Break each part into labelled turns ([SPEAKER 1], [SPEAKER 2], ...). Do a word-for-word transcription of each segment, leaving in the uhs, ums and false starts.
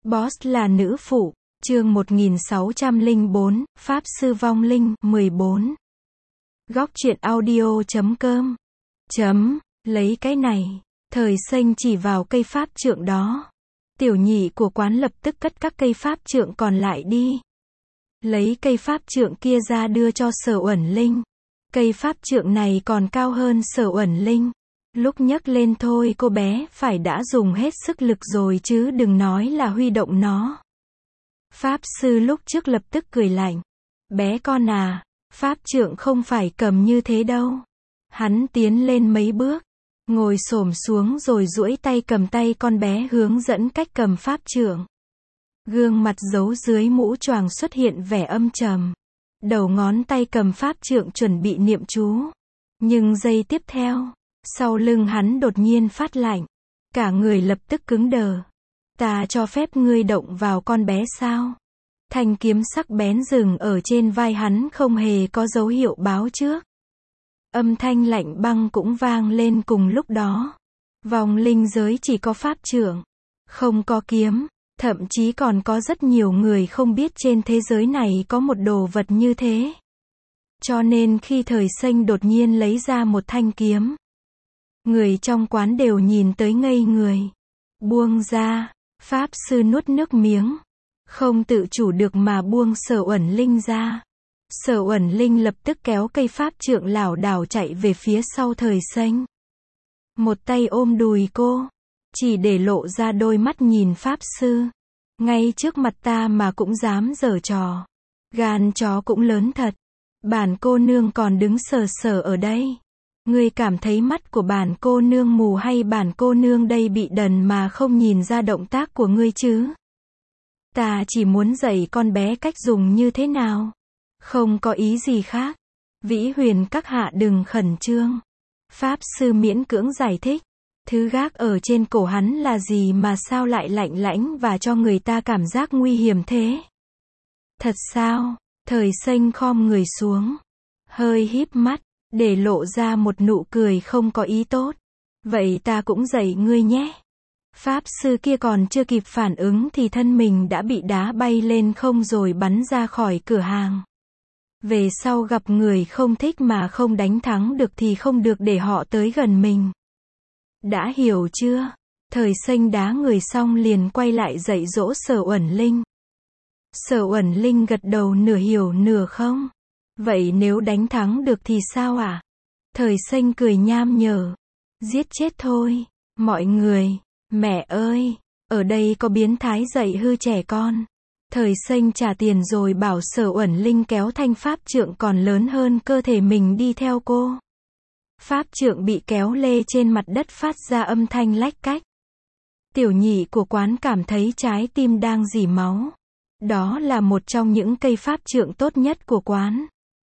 [SPEAKER 1] Boss là nữ phụ. Chương một nghìn sáu trăm lẻ bốn, Pháp sư vong linh, mười bốn. Góc truyện audio chấm com. Chấm, lấy cái này. Thời xanh chỉ vào cây pháp trượng đó. Tiểu nhị của quán lập tức cất các cây pháp trượng còn lại đi. Lấy cây pháp trượng kia ra đưa cho Sở Uẩn Linh. Cây pháp trượng này còn cao hơn Sở Uẩn Linh. Lúc nhấc lên thôi cô bé phải đã dùng hết sức lực rồi chứ đừng nói là huy động nó. Pháp sư lúc trước lập tức cười lạnh. Bé con à, pháp trượng không phải cầm như thế đâu. Hắn tiến lên mấy bước, ngồi xổm xuống rồi duỗi tay cầm tay con bé hướng dẫn cách cầm pháp trượng. Gương mặt giấu dưới mũ choàng xuất hiện vẻ âm trầm. Đầu ngón tay cầm pháp trượng chuẩn bị niệm chú. Nhưng giây tiếp theo, sau lưng hắn đột nhiên phát lạnh. Cả người lập tức cứng đờ. Ta cho phép ngươi động vào con bé sao? Thanh kiếm sắc bén dừng ở trên vai hắn không hề có dấu hiệu báo trước. Âm thanh lạnh băng cũng vang lên cùng lúc đó. Vòng linh giới chỉ có pháp trượng, không có kiếm. Thậm chí còn có rất nhiều người không biết trên thế giới này có một đồ vật như thế. Cho nên khi thời xanh đột nhiên lấy ra một thanh kiếm, người trong quán đều nhìn tới ngây người. Buông ra, pháp sư nuốt nước miếng. Không tự chủ được mà buông Sở Uẩn Linh ra. Sở Uẩn Linh lập tức kéo cây pháp trượng lảo đảo chạy về phía sau thời xanh. Một tay ôm đùi cô, chỉ để lộ ra đôi mắt nhìn pháp sư. Ngay trước mặt ta mà cũng dám giở trò. Gan chó cũng lớn thật. Bản cô nương còn đứng sờ sờ ở đây. Ngươi cảm thấy mắt của bản cô nương mù hay bản cô nương đây bị đần mà không nhìn ra động tác của ngươi chứ? Ta chỉ muốn dạy con bé cách dùng như thế nào. Không có ý gì khác. Vĩ Huyền các hạ đừng khẩn trương. Pháp sư miễn cưỡng giải thích. Thứ gác ở trên cổ hắn là gì mà sao lại lạnh lãnh và cho người ta cảm giác nguy hiểm thế? Thật sao? Thời xanh khom người xuống, hơi híp mắt, để lộ ra một nụ cười không có ý tốt. Vậy ta cũng dạy ngươi nhé. Pháp sư kia còn chưa kịp phản ứng thì thân mình đã bị đá bay lên không rồi bắn ra khỏi cửa hàng. Về sau gặp người không thích mà không đánh thắng được thì không được để họ tới gần mình. Đã hiểu chưa? Thời xanh đá người xong liền quay lại dạy dỗ Sở Uẩn Linh. Sở Uẩn Linh gật đầu nửa hiểu nửa không. Vậy nếu đánh thắng được thì sao ạ? À? Thời xanh cười nham nhở. Giết chết thôi. Mọi người, mẹ ơi, ở đây có biến thái dạy hư trẻ con. Thời xanh trả tiền rồi bảo Sở Uẩn Linh kéo thanh pháp trượng còn lớn hơn cơ thể mình đi theo cô. Pháp trượng bị kéo lê trên mặt đất phát ra âm thanh lách cách. Tiểu nhị của quán cảm thấy trái tim đang rỉ máu. Đó là một trong những cây pháp trượng tốt nhất của quán.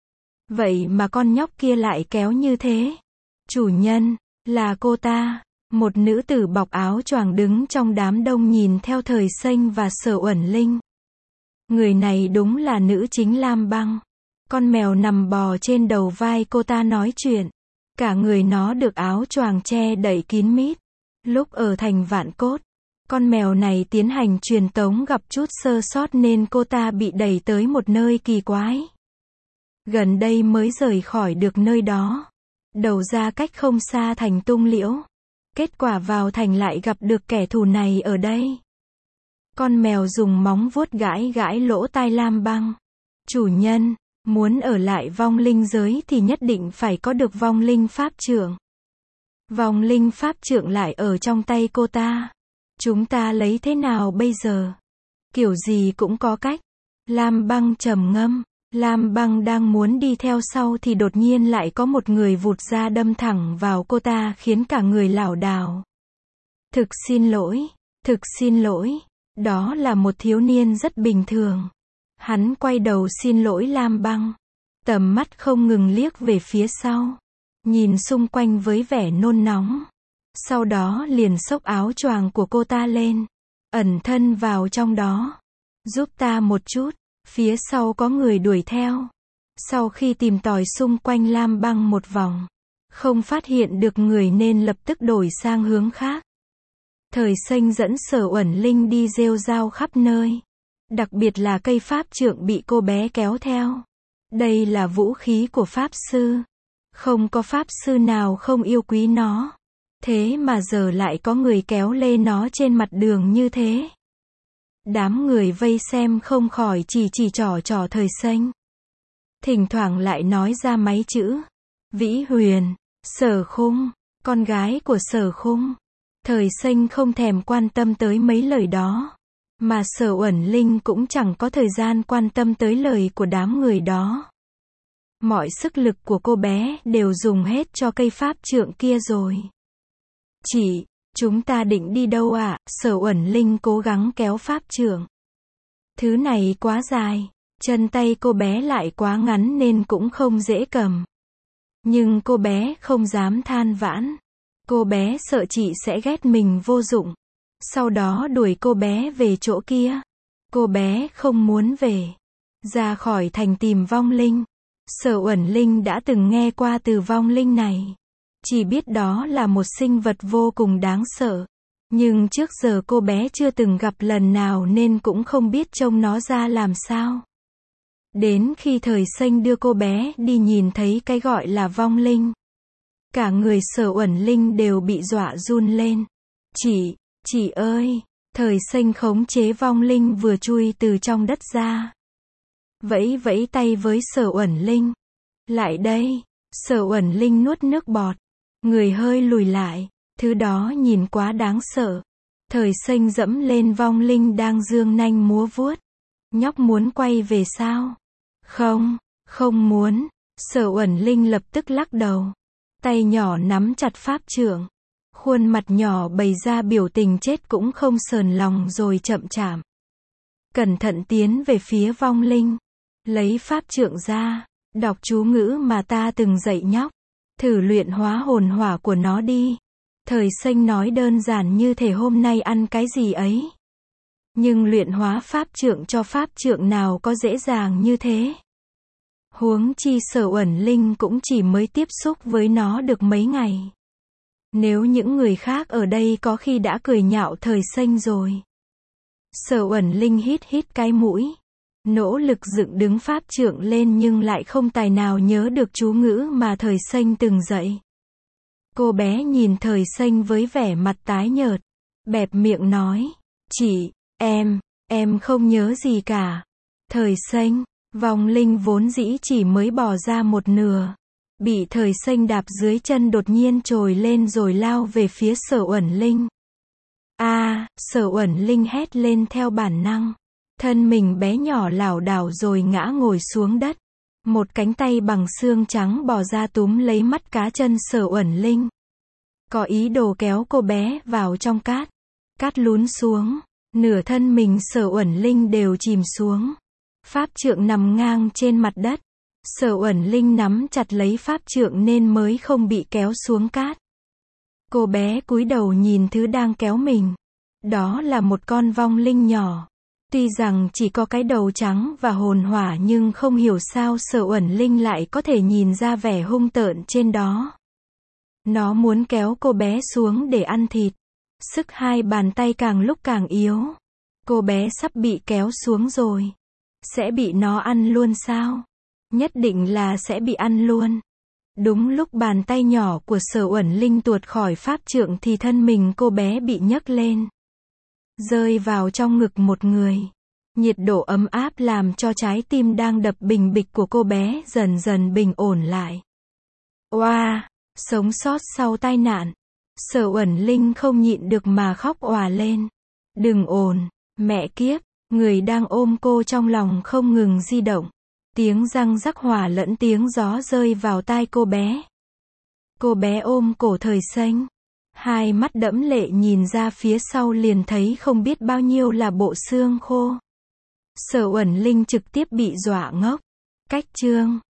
[SPEAKER 1] Vậy mà con nhóc kia lại kéo như thế. Chủ nhân, là cô ta. Một nữ tử bọc áo choàng đứng trong đám đông nhìn theo thời xanh và Sở Uẩn Linh. Người này đúng là nữ chính Lam Băng. Con mèo nằm bò trên đầu vai cô ta nói chuyện. Cả người nó được áo choàng che đậy kín mít. Lúc ở thành Vạn Cốt, con mèo này tiến hành truyền tống gặp chút sơ sót nên cô ta bị đẩy tới một nơi kỳ quái. Gần đây mới rời khỏi được nơi đó. Đầu ra cách không xa thành Tung Liễu. Kết quả vào thành lại gặp được kẻ thù này ở đây. Con mèo dùng móng vuốt gãi gãi lỗ tai Lam Băng. Chủ nhân, muốn ở lại vong linh giới thì nhất định phải có được vong linh pháp trượng. Vong linh pháp trượng lại ở trong tay cô ta. Chúng ta lấy thế nào bây giờ? Kiểu gì cũng có cách. Lam Băng trầm ngâm. Lam Băng đang muốn đi theo sau thì đột nhiên lại có một người vụt ra đâm thẳng vào cô ta khiến cả người lảo đảo. Thực xin lỗi, thực xin lỗi. Đó là một thiếu niên rất bình thường. Hắn quay đầu xin lỗi Lam Băng. Tầm mắt không ngừng liếc về phía sau. Nhìn xung quanh với vẻ nôn nóng. Sau đó liền xốc áo choàng của cô ta lên. Ẩn thân vào trong đó. Giúp ta một chút. Phía sau có người đuổi theo. Sau khi tìm tòi xung quanh Lam Băng một vòng, không phát hiện được người nên lập tức đổi sang hướng khác. Thời Xanh dẫn Sở Uẩn Linh đi rêu rao khắp nơi. Đặc biệt là cây pháp trượng bị cô bé kéo theo. Đây là vũ khí của pháp sư. Không có pháp sư nào không yêu quý nó. Thế mà giờ lại có người kéo lê nó trên mặt đường như thế. Đám người vây xem không khỏi chỉ chỉ trỏ trỏ Thời Xanh. Thỉnh thoảng lại nói ra mấy chữ. Vĩ Huyền, Sở Khung, con gái của Sở Khung. Thời Xanh không thèm quan tâm tới mấy lời đó. Mà Sở Uẩn Linh cũng chẳng có thời gian quan tâm tới lời của đám người đó. Mọi sức lực của cô bé đều dùng hết cho cây pháp trượng kia rồi. Chị, chúng ta định đi đâu ạ? À? Sở Uẩn Linh cố gắng kéo pháp trượng. Thứ này quá dài, chân tay cô bé lại quá ngắn nên cũng không dễ cầm. Nhưng cô bé không dám than vãn. Cô bé sợ chị sẽ ghét mình vô dụng. Sau đó đuổi cô bé về chỗ kia. Cô bé không muốn về. Ra khỏi thành tìm vong linh. Sở Uẩn Linh đã từng nghe qua từ vong linh này. Chỉ biết đó là một sinh vật vô cùng đáng sợ. Nhưng trước giờ cô bé chưa từng gặp lần nào nên cũng không biết trông nó ra làm sao. Đến khi Thời Xanh đưa cô bé đi nhìn thấy cái gọi là vong linh. Cả người Sở Uẩn Linh đều bị dọa run lên. Chị, chị ơi, Thời Xanh khống chế vong linh vừa chui từ trong đất ra. Vẫy vẫy tay với Sở Uẩn Linh. Lại đây, Sở Uẩn Linh nuốt nước bọt. Người hơi lùi lại, thứ đó nhìn quá đáng sợ. Thời Xanh dẫm lên vong linh đang dương nanh múa vuốt. Nhóc muốn quay về sao? Không, không muốn. Sở Uẩn Linh lập tức lắc đầu. Tay nhỏ nắm chặt pháp trượng. Khuôn mặt nhỏ bày ra biểu tình chết cũng không sờn lòng rồi chậm chạp. Cẩn thận tiến về phía vong linh. Lấy pháp trượng ra, đọc chú ngữ mà ta từng dạy nhóc. Thử luyện hóa hồn hỏa của nó đi. Thời Xanh nói đơn giản như thể hôm nay ăn cái gì ấy. Nhưng luyện hóa pháp trượng cho pháp trượng nào có dễ dàng như thế. Huống chi Sở Uẩn Linh cũng chỉ mới tiếp xúc với nó được mấy ngày. Nếu những người khác ở đây có khi đã cười nhạo Thời Xanh rồi. Sở Uẩn Linh hít hít cái mũi. Nỗ lực dựng đứng pháp trượng lên nhưng lại không tài nào nhớ được chú ngữ mà Thời Xanh từng dạy. Cô bé nhìn Thời Xanh với vẻ mặt tái nhợt. Bẹp miệng nói. Chị, em, em không nhớ gì cả. Thời Xanh, vong linh vốn dĩ chỉ mới bỏ ra một nửa. Bị Thời Xanh đạp dưới chân đột nhiên trồi lên rồi lao về phía Sở Uẩn Linh. A, à, Sở Uẩn Linh hét lên theo bản năng. Thân mình bé nhỏ lảo đảo rồi ngã ngồi xuống đất. Một cánh tay bằng xương trắng bò ra túm lấy mắt cá chân Sở Uẩn Linh. Có ý đồ kéo cô bé vào trong cát. Cát lún xuống. Nửa thân mình Sở Uẩn Linh đều chìm xuống. Pháp trượng nằm ngang trên mặt đất. Sở Uẩn Linh nắm chặt lấy pháp trượng nên mới không bị kéo xuống cát. Cô bé cúi đầu nhìn thứ đang kéo mình. Đó là một con vong linh nhỏ. Tuy rằng chỉ có cái đầu trắng và hồn hỏa nhưng không hiểu sao Sở Uẩn Linh lại có thể nhìn ra vẻ hung tợn trên đó. Nó muốn kéo cô bé xuống để ăn thịt. Sức hai bàn tay càng lúc càng yếu. Cô bé sắp bị kéo xuống rồi. Sẽ bị nó ăn luôn sao? Nhất định là sẽ bị ăn luôn. Đúng lúc bàn tay nhỏ của Sở Uẩn Linh tuột khỏi pháp trượng thì thân mình cô bé bị nhấc lên. Rơi vào trong ngực một người. Nhiệt độ ấm áp làm cho trái tim đang đập bình bịch của cô bé dần dần bình ổn lại. Oa, wow, sống sót sau tai nạn. Sở Uẩn Linh không nhịn được mà khóc òa lên. Đừng ồn, mẹ kiếp, người đang ôm cô trong lòng không ngừng di động. Tiếng răng rắc hòa lẫn tiếng gió rơi vào tai cô bé. Cô bé ôm cổ Thời Xanh. Hai mắt đẫm lệ nhìn ra phía sau liền thấy không biết bao nhiêu là bộ xương khô. Sở Uẩn Linh trực tiếp bị dọa ngốc. Cách chương